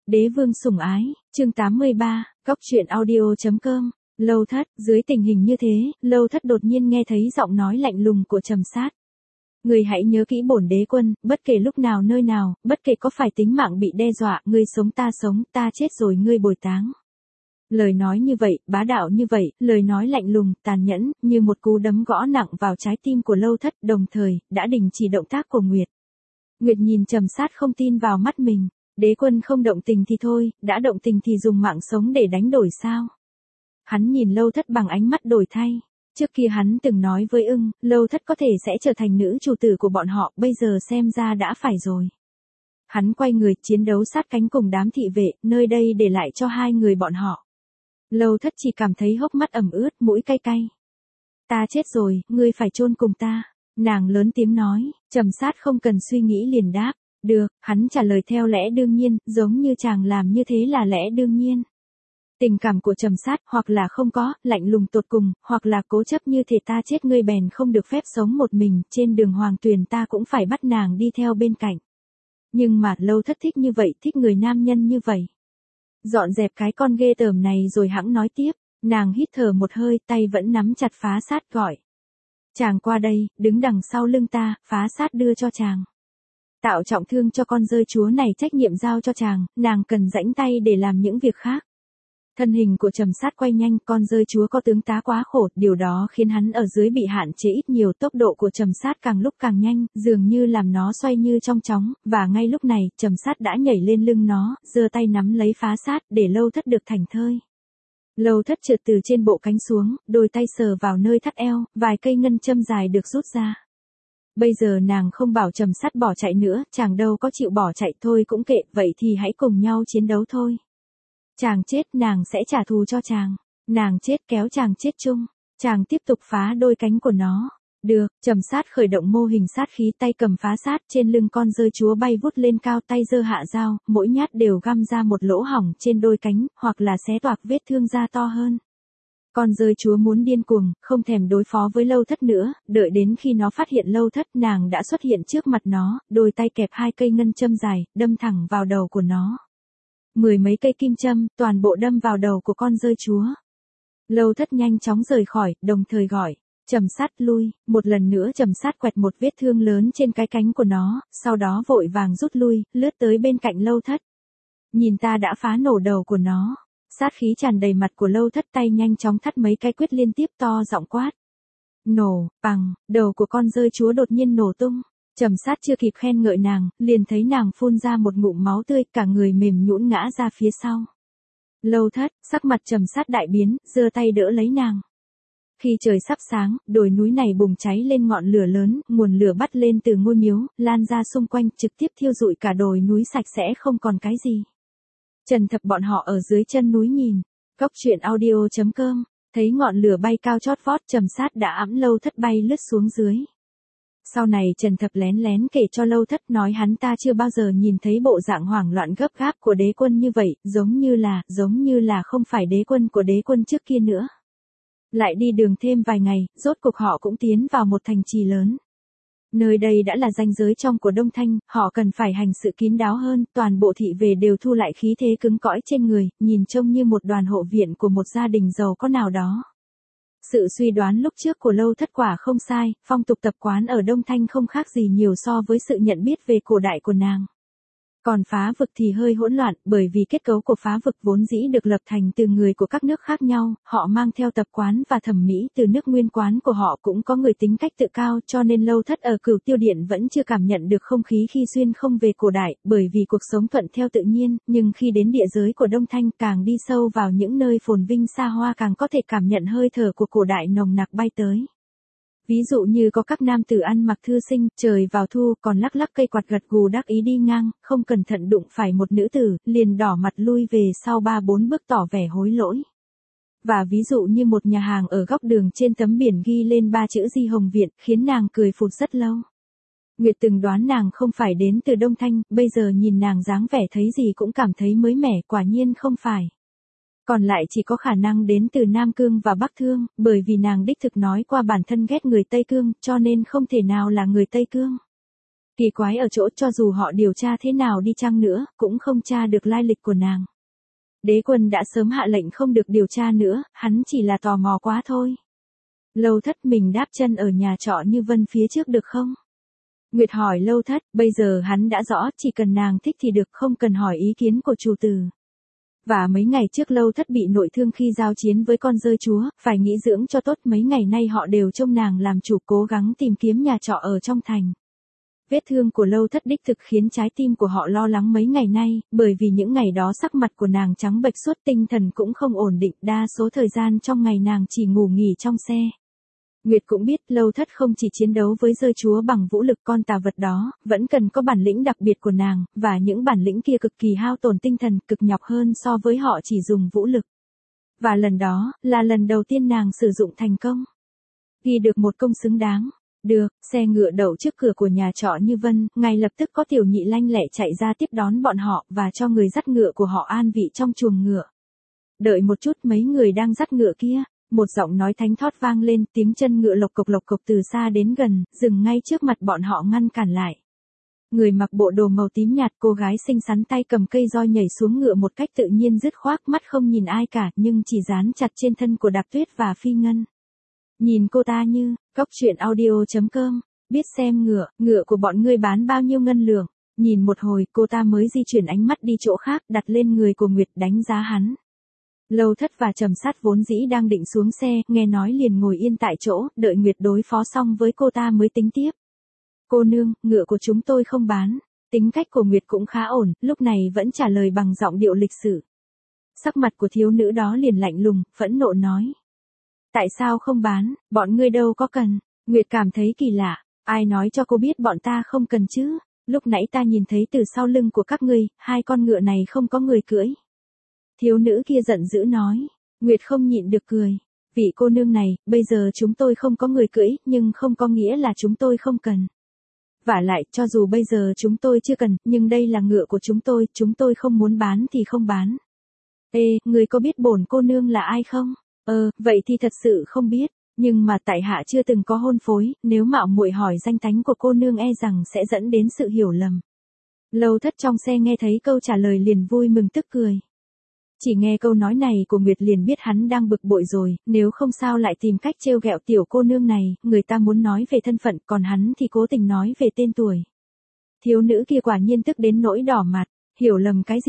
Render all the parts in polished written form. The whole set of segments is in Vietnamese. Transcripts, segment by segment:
Đế vương sủng ái, chương 83, góc truyện audio.com. Lâu Thất, dưới tình hình như thế, Lâu Thất đột nhiên nghe thấy giọng nói lạnh lùng của Trầm Sát. Ngươi hãy nhớ kỹ bổn đế quân, bất kể lúc nào nơi nào, bất kể có phải tính mạng bị đe dọa, ngươi sống, ta chết rồi ngươi bồi táng. Lời nói như vậy, bá đạo như vậy, lời nói lạnh lùng, tàn nhẫn, như một cú đấm gõ nặng vào trái tim của Lâu Thất, đồng thời, đã đình chỉ động tác của Nguyệt. Nguyệt nhìn Trầm Sát không tin vào mắt mình. Đế quân không động tình thì thôi, đã động tình thì dùng mạng sống để đánh đổi sao? Hắn nhìn Lâu Thất bằng ánh mắt đổi thay. Trước kia hắn từng nói với Ưng, Lâu Thất có thể sẽ trở thành nữ chủ tử của bọn họ, bây giờ xem ra đã phải rồi. Hắn quay người, chiến đấu sát cánh cùng đám thị vệ, nơi đây để lại cho hai người bọn họ. Lâu Thất chỉ cảm thấy hốc mắt ẩm ướt, mũi cay cay. Ta chết rồi, ngươi phải chôn cùng ta. Nàng lớn tiếng nói, Trầm Sát không cần suy nghĩ liền đáp. Được, hắn trả lời theo lẽ đương nhiên, giống như chàng làm như thế là lẽ đương nhiên. Tình cảm của Trầm Sát, hoặc là không có, lạnh lùng tột cùng, hoặc là cố chấp như thể ta chết ngươi bèn không được phép sống một mình, trên đường hoàng tuyền ta cũng phải bắt nàng đi theo bên cạnh. Nhưng mà, Lâu Thất thích như vậy, thích người nam nhân như vậy. Dọn dẹp cái con ghê tởm này rồi hẵng nói tiếp, nàng hít thở một hơi, tay vẫn nắm chặt Phá Sát gọi. Chàng qua đây, đứng đằng sau lưng ta, Phá Sát đưa cho chàng. Tạo trọng thương cho con rơi chúa này trách nhiệm giao cho chàng, nàng cần rãnh tay để làm những việc khác. Thân hình của Trầm Sát quay nhanh, con rơi chúa có tướng tá quá khổ, điều đó khiến hắn ở dưới bị hạn chế ít nhiều, tốc độ của Trầm Sát càng lúc càng nhanh, dường như làm nó xoay như trong chóng, và ngay lúc này, Trầm Sát đã nhảy lên lưng nó, giơ tay nắm lấy Phá Sát, để Lâu Thất được thảnh thơi. Lâu Thất trượt từ trên bộ cánh xuống, đôi tay sờ vào nơi thắt eo, vài cây ngân châm dài được rút ra. Bây giờ nàng không bảo Trầm Sát bỏ chạy nữa, chàng đâu có chịu bỏ chạy, thôi cũng kệ, vậy thì hãy cùng nhau chiến đấu thôi. Chàng chết, nàng sẽ trả thù cho chàng. Nàng chết kéo chàng chết chung. Chàng tiếp tục phá đôi cánh của nó. Được, Trầm Sát khởi động mô hình sát khí, tay cầm Phá Sát, trên lưng con rơi chúa bay vút lên cao, tay giơ hạ dao, mỗi nhát đều găm ra một lỗ hổng trên đôi cánh, hoặc là xé toạc vết thương ra to hơn. Con rơi chúa muốn điên cuồng, không thèm đối phó với Lâu Thất nữa, đợi đến khi nó phát hiện Lâu Thất, nàng đã xuất hiện trước mặt nó, đôi tay kẹp hai cây ngân châm dài, đâm thẳng vào đầu của nó. 10 mấy cây kim châm, toàn bộ đâm vào đầu của con rơi chúa. Lâu Thất nhanh chóng rời khỏi, đồng thời gọi, Trầm Sát lui, một lần nữa Trầm Sát quẹt một vết thương lớn trên cái cánh của nó, sau đó vội vàng rút lui, lướt tới bên cạnh Lâu Thất. Nhìn ta đã phá nổ đầu của nó. Sát khí tràn đầy mặt của Lâu Thất, tay nhanh chóng thắt mấy cái quyết liên tiếp, to giọng quát. Nổ, bằng, đầu của con rơi chúa đột nhiên nổ tung. Trầm Sát chưa kịp khen ngợi nàng, liền thấy nàng phun ra một ngụm máu tươi, cả người mềm nhũn ngã ra phía sau. Lâu Thất, sắc mặt Trầm Sát đại biến, giơ tay đỡ lấy nàng. Khi trời sắp sáng, đồi núi này bùng cháy lên ngọn lửa lớn, nguồn lửa bắt lên từ ngôi miếu, lan ra xung quanh, trực tiếp thiêu rụi cả đồi núi sạch sẽ không còn cái gì. Trần Thập bọn họ ở dưới chân núi nhìn, góc truyện audio.com, thấy ngọn lửa bay cao chót vót, Trầm Sát đã ẵm Lâu Thất bay lướt xuống dưới. Sau này Trần Thập lén lén kể cho Lâu Thất, nói hắn ta chưa bao giờ nhìn thấy bộ dạng hoảng loạn gấp gáp của đế quân như vậy, giống như là không phải đế quân của đế quân trước kia nữa. Lại đi đường thêm vài ngày, rốt cuộc họ cũng tiến vào một thành trì lớn. Nơi đây đã là ranh giới trong của Đông Thanh, họ cần phải hành sự kín đáo hơn, toàn bộ thị vệ đều thu lại khí thế cứng cõi trên người, nhìn trông như một đoàn hộ viện của một gia đình giàu có nào đó. Sự suy đoán lúc trước của Lâu Thất quả không sai, phong tục tập quán ở Đông Thanh không khác gì nhiều so với sự nhận biết về cổ đại của nàng. Còn Phá Vực thì hơi hỗn loạn, bởi vì kết cấu của Phá Vực vốn dĩ được lập thành từ người của các nước khác nhau, họ mang theo tập quán và thẩm mỹ từ nước nguyên quán của họ, cũng có người tính cách tự cao, cho nên Lâu Thất ở Cửu Tiêu Điện vẫn chưa cảm nhận được không khí khi xuyên không về cổ đại, bởi vì cuộc sống thuận theo tự nhiên, nhưng khi đến địa giới của Đông Thanh, càng đi sâu vào những nơi phồn vinh xa hoa, càng có thể cảm nhận hơi thở của cổ đại nồng nặc bay tới. Ví dụ như có các nam tử ăn mặc thư sinh, trời vào thu, còn lắc lắc cây quạt gật gù đắc ý đi ngang, không cẩn thận đụng phải một nữ tử, liền đỏ mặt lui về sau 3-4 bước tỏ vẻ hối lỗi. Và ví dụ như một nhà hàng ở góc đường, trên tấm biển ghi lên 3 chữ Di Hồng Viện, khiến nàng cười phụt rất lâu. Nguyệt từng đoán nàng không phải đến từ Đông Thanh, bây giờ nhìn nàng dáng vẻ thấy gì cũng cảm thấy mới mẻ, quả nhiên không phải. Còn lại chỉ có khả năng đến từ Nam Cương và Bắc Thương, bởi vì nàng đích thực nói qua bản thân ghét người Tây Cương, cho nên không thể nào là người Tây Cương. Kỳ quái ở chỗ cho dù họ điều tra thế nào đi chăng nữa, cũng không tra được lai lịch của nàng. Đế quân đã sớm hạ lệnh không được điều tra nữa, hắn chỉ là tò mò quá thôi. Lâu Thất, mình đáp chân ở nhà trọ Như Vân phía trước được không? Nguyệt hỏi Lâu Thất, bây giờ hắn đã rõ, chỉ cần nàng thích thì được, không cần hỏi ý kiến của chủ tử. Và mấy ngày trước Lâu Thất bị nội thương khi giao chiến với con dơi chúa, phải nghĩ dưỡng cho tốt, mấy ngày nay họ đều trông nàng làm chủ, cố gắng tìm kiếm nhà trọ ở trong thành. Vết thương của Lâu Thất đích thực khiến trái tim của họ lo lắng mấy ngày nay, bởi vì những ngày đó sắc mặt của nàng trắng bệch suốt, tinh thần cũng không ổn định, đa số thời gian trong ngày nàng chỉ ngủ nghỉ trong xe. Nguyệt cũng biết Lâu Thất không chỉ chiến đấu với dơi chúa bằng vũ lực, con tà vật đó vẫn cần có bản lĩnh đặc biệt của nàng, và những bản lĩnh kia cực kỳ hao tổn tinh thần, cực nhọc hơn so với họ chỉ dùng vũ lực. Và lần đó, là lần đầu tiên nàng sử dụng thành công. Ghi được một công xứng đáng. Được, xe ngựa đậu trước cửa của nhà trọ Như Vân, ngay lập tức có tiểu nhị lanh lẹ chạy ra tiếp đón bọn họ, và cho người dắt ngựa của họ an vị trong chuồng ngựa. Đợi một chút, mấy người đang dắt ngựa kia. Một giọng nói thánh thót vang lên, tiếng chân ngựa lộc cộc từ xa đến gần, dừng ngay trước mặt bọn họ ngăn cản lại. Người mặc bộ đồ màu tím nhạt, cô gái xinh xắn tay cầm cây roi nhảy xuống ngựa một cách tự nhiên dứt khoát, mắt không nhìn ai cả, nhưng chỉ dán chặt trên thân của Đạp Tuyết và Phi Ngân. Nhìn cô ta như, coctruyện.audio.com, biết xem ngựa của bọn ngươi bán bao nhiêu ngân lượng. Nhìn một hồi, cô ta mới di chuyển ánh mắt đi chỗ khác, đặt lên người của Nguyệt, đánh giá hắn. Lâu Thất và Trầm Sát vốn dĩ đang định xuống xe, nghe nói liền ngồi yên tại chỗ, đợi Nguyệt đối phó xong với cô ta mới tính tiếp. Cô nương, ngựa của chúng tôi không bán. Tính cách của Nguyệt cũng khá ổn, lúc này vẫn trả lời bằng giọng điệu lịch sự. Sắc mặt của thiếu nữ đó liền lạnh lùng, phẫn nộ nói. Tại sao không bán, bọn ngươi đâu có cần. Nguyệt cảm thấy kỳ lạ, ai nói cho cô biết bọn ta không cần chứ. Lúc nãy ta nhìn thấy từ sau lưng của các ngươi, hai con ngựa này không có người cưỡi. Thiếu nữ kia giận dữ nói. Nguyệt không nhịn được cười. Vị cô nương này, bây giờ chúng tôi không có người cưỡi, nhưng không có nghĩa là chúng tôi không cần. Vả lại, cho dù bây giờ chúng tôi chưa cần, nhưng đây là ngựa của chúng tôi không muốn bán thì không bán. Ê, người có biết bổn cô nương là ai không? Vậy thì thật sự không biết, nhưng mà tại hạ chưa từng có hôn phối, nếu mạo muội hỏi danh tánh của cô nương e rằng sẽ dẫn đến sự hiểu lầm. Lâu Thất trong xe nghe thấy câu trả lời liền vui mừng tức cười. Chỉ nghe câu nói này của Nguyệt liền biết hắn đang bực bội rồi, nếu không sao lại tìm cách trêu ghẹo tiểu cô nương này, người ta muốn nói về thân phận, còn hắn thì cố tình nói về tên tuổi. Thiếu nữ kia quả nhiên tức đến nỗi đỏ mặt, hiểu lầm cái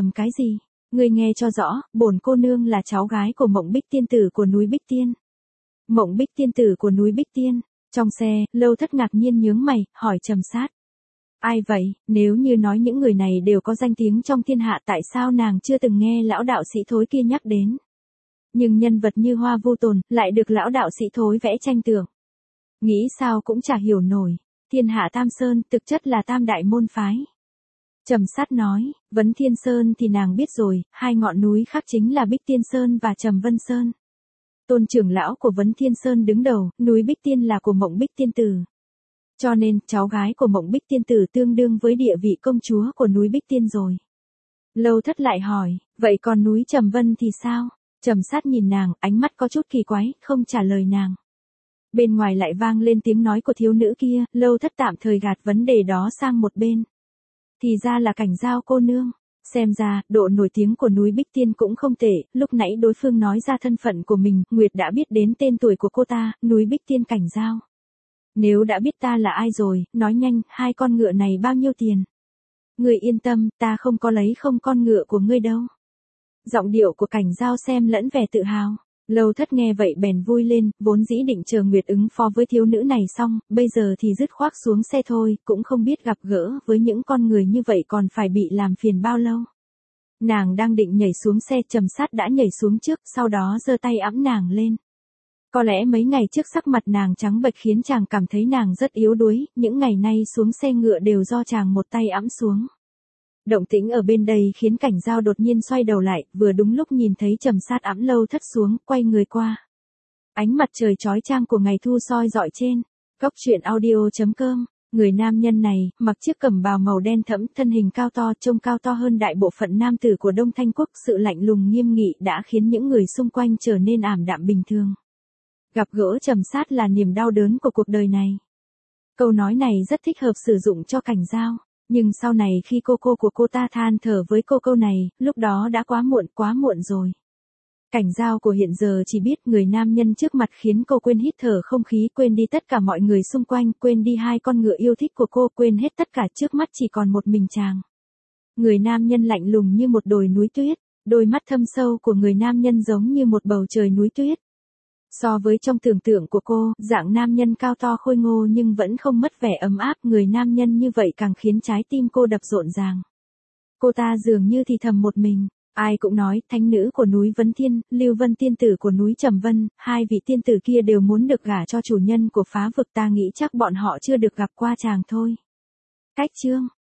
gì? Ngươi nghe cho rõ, bổn cô nương là cháu gái của Mộng Bích tiên tử của núi Bích Tiên. Mộng Bích tiên tử của núi Bích Tiên. Trong xe, Lâu Thất ngạc nhiên nhướng mày, hỏi Trầm Sát. Ai vậy, nếu như nói những người này đều có danh tiếng trong thiên hạ, tại sao nàng chưa từng nghe lão đạo sĩ thối kia nhắc đến? Nhưng nhân vật như Hoa Vu Tồn, lại được lão đạo sĩ thối vẽ tranh tưởng. Nghĩ sao cũng chả hiểu nổi. Thiên hạ Tam Sơn, thực chất là Tam Đại Môn Phái. Trầm Sát nói, Vấn Thiên Sơn thì nàng biết rồi, hai ngọn núi khác chính là Bích Tiên Sơn và Trầm Vân Sơn. Tôn trưởng lão của Vấn Thiên Sơn đứng đầu, núi Bích Tiên là của Mộng Bích tiên tử. Cho nên, cháu gái của Mộng Bích tiên tử tương đương với địa vị công chúa của núi Bích Tiên rồi. Lâu Thất lại hỏi, vậy còn núi Trầm Vân thì sao? Trầm Sát nhìn nàng, ánh mắt có chút kỳ quái, không trả lời nàng. Bên ngoài lại vang lên tiếng nói của thiếu nữ kia, Lâu Thất tạm thời gạt vấn đề đó sang một bên. Thì ra là Cảnh Giao cô nương. Xem ra, độ nổi tiếng của núi Bích Tiên cũng không tệ, lúc nãy đối phương nói ra thân phận của mình, Nguyệt đã biết đến tên tuổi của cô ta, núi Bích Tiên Cảnh Giao. Nếu đã biết ta là ai rồi, nói nhanh, hai con ngựa này bao nhiêu tiền? Người yên tâm, ta không có lấy không con ngựa của ngươi đâu. Giọng điệu của Cảnh Giao xem lẫn vẻ tự hào. Lâu Thất nghe vậy bèn vui lên, vốn dĩ định chờ Nguyệt ứng phó với thiếu nữ này xong, bây giờ thì dứt khoát xuống xe thôi, cũng không biết gặp gỡ với những con người như vậy còn phải bị làm phiền bao lâu. Nàng đang định nhảy xuống xe, Trầm Sát đã nhảy xuống trước, sau đó giơ tay ẵm nàng lên. Có lẽ mấy ngày trước sắc mặt nàng trắng bệch khiến chàng cảm thấy nàng rất yếu đuối, những ngày nay xuống xe ngựa đều do chàng một tay ẵm xuống. Động tĩnh ở bên đây khiến Cảnh Giao đột nhiên xoay đầu lại, vừa đúng lúc nhìn thấy Trầm Sát ẵm Lâu Thất xuống, quay người qua. Ánh mặt trời chói chang của ngày thu soi rọi trên. Coctruyện.audio.com. Người nam nhân này, mặc chiếc cẩm bào màu đen thẫm, thân hình cao to, trông cao to hơn đại bộ phận nam tử của Đông Thanh Quốc, sự lạnh lùng nghiêm nghị đã khiến những người xung quanh trở nên ảm đạm bình thường. Gặp gỡ Trầm Sát là niềm đau đớn của cuộc đời này. Câu nói này rất thích hợp sử dụng cho Cảnh Giao. Nhưng sau này khi cô của cô ta than thở với cô câu này, lúc đó đã quá muộn rồi. Cảnh Giao của hiện giờ chỉ biết người nam nhân trước mặt khiến cô quên hít thở không khí, quên đi tất cả mọi người xung quanh, quên đi hai con ngựa yêu thích của cô, quên hết tất cả, trước mắt chỉ còn một mình chàng. Người nam nhân lạnh lùng như một đồi núi tuyết, đôi mắt thâm sâu của người nam nhân giống như một bầu trời núi tuyết. So với trong tưởng tượng của cô, dạng nam nhân cao to khôi ngô nhưng vẫn không mất vẻ ấm áp, người nam nhân như vậy càng khiến trái tim cô đập rộn ràng. Cô ta dường như thì thầm một mình. Ai cũng nói, thánh nữ của núi Vấn Thiên, Lưu Vân tiên tử của núi Trầm Vân, hai vị tiên tử kia đều muốn được gả cho chủ nhân của phá vực, ta nghĩ chắc bọn họ chưa được gặp qua chàng thôi. Cách chương